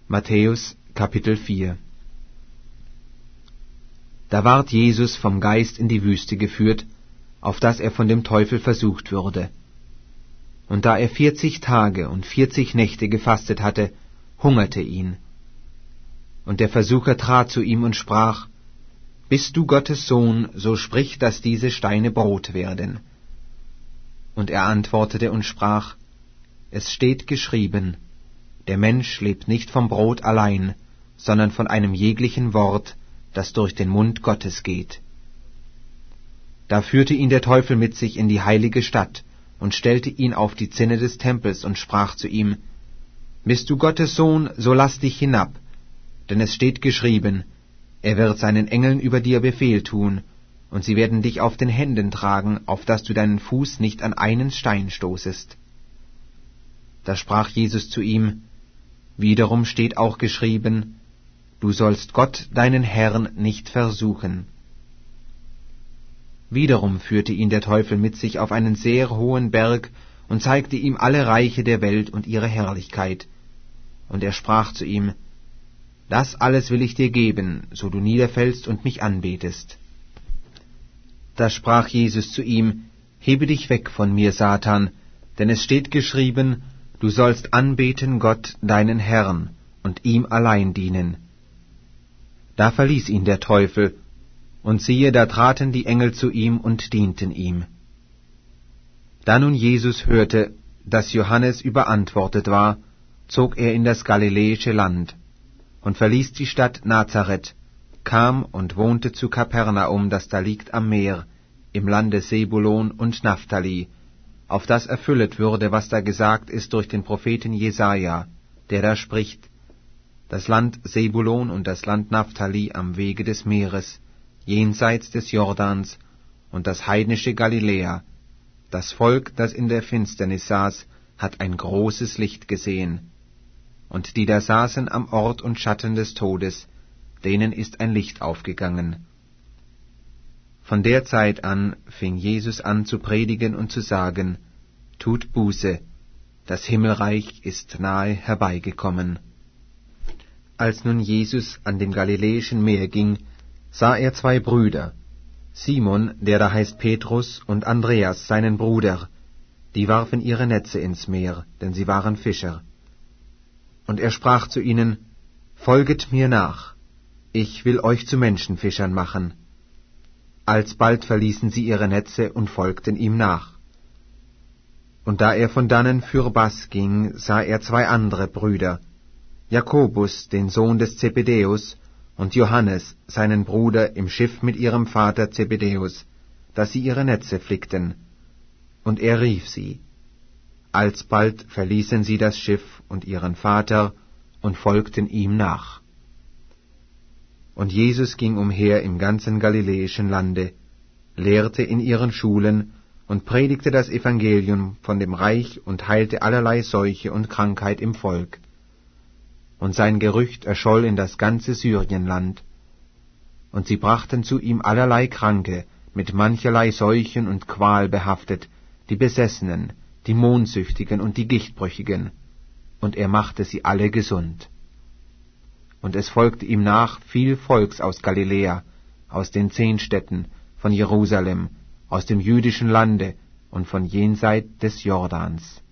Matthäus, Kapitel 4. Da ward Jesus vom Geist in die Wüste geführt, auf dass er von dem Teufel versucht würde. Und da er 40 Tage und 40 Nächte gefastet hatte, hungerte ihn. Und der Versucher trat zu ihm und sprach: Bist du Gottes Sohn, so sprich, dass diese Steine Brot werden. Und er antwortete und sprach: Es steht geschrieben, der Mensch lebt nicht vom Brot allein, sondern von einem jeglichen Wort, das durch den Mund Gottes geht. Da führte ihn der Teufel mit sich in die heilige Stadt und stellte ihn auf die Zinne des Tempels und sprach zu ihm: Bist du Gottes Sohn, so lass dich hinab, denn es steht geschrieben, er wird seinen Engeln über dir Befehl tun, und sie werden dich auf den Händen tragen, auf dass du deinen Fuß nicht an einen Stein stoßest. Da sprach Jesus zu ihm: Wiederum steht auch geschrieben, du sollst Gott, deinen Herrn, nicht versuchen. Wiederum führte ihn der Teufel mit sich auf einen sehr hohen Berg und zeigte ihm alle Reiche der Welt und ihre Herrlichkeit. Und er sprach zu ihm: Das alles will ich dir geben, so du niederfällst und mich anbetest. Da sprach Jesus zu ihm: Hebe dich weg von mir, Satan, denn es steht geschrieben, du sollst anbeten Gott, deinen Herrn, und ihm allein dienen. Da verließ ihn der Teufel, und siehe, da traten die Engel zu ihm und dienten ihm. Da nun Jesus hörte, dass Johannes überantwortet war, zog er in das galiläische Land und verließ die Stadt Nazareth, kam und wohnte zu Kapernaum, das da liegt am Meer, im Lande Sebulon und Naphtali, auf das erfüllet würde, was da gesagt ist durch den Propheten Jesaja, der da spricht: Das Land Sebulon und das Land Naphtali am Wege des Meeres, jenseits des Jordans, und das heidnische Galiläa, das Volk, das in der Finsternis saß, hat ein großes Licht gesehen. Und die da saßen am Ort und Schatten des Todes, denen ist ein Licht aufgegangen. Von der Zeit an fing Jesus an zu predigen und zu sagen: Tut Buße, das Himmelreich ist nahe herbeigekommen. Als nun Jesus an dem Galiläischen Meer ging, sah er zwei Brüder, Simon, der da heißt Petrus, und Andreas, seinen Bruder, die warfen ihre Netze ins Meer, denn sie waren Fischer. Und er sprach zu ihnen: Folget mir nach, ich will euch zu Menschenfischern machen. Alsbald verließen sie ihre Netze und folgten ihm nach. Und da er von dannen fürbas ging, sah er zwei andere Brüder, Jakobus, den Sohn des Zebedäus, und Johannes, seinen Bruder, im Schiff mit ihrem Vater Zebedäus, dass sie ihre Netze flickten. Und er rief sie. Alsbald verließen sie das Schiff und ihren Vater und folgten ihm nach. Und Jesus ging umher im ganzen galiläischen Lande, lehrte in ihren Schulen und predigte das Evangelium von dem Reich und heilte allerlei Seuche und Krankheit im Volk. Und sein Gerücht erscholl in das ganze Syrienland. Und sie brachten zu ihm allerlei Kranke, mit mancherlei Seuchen und Qual behaftet, die Besessenen, die Mondsüchtigen und die Gichtbrüchigen, und er machte sie alle gesund. Und es folgte ihm nach viel Volks aus Galiläa, aus den 10 Städten, von Jerusalem, aus dem jüdischen Lande und von jenseit des Jordans.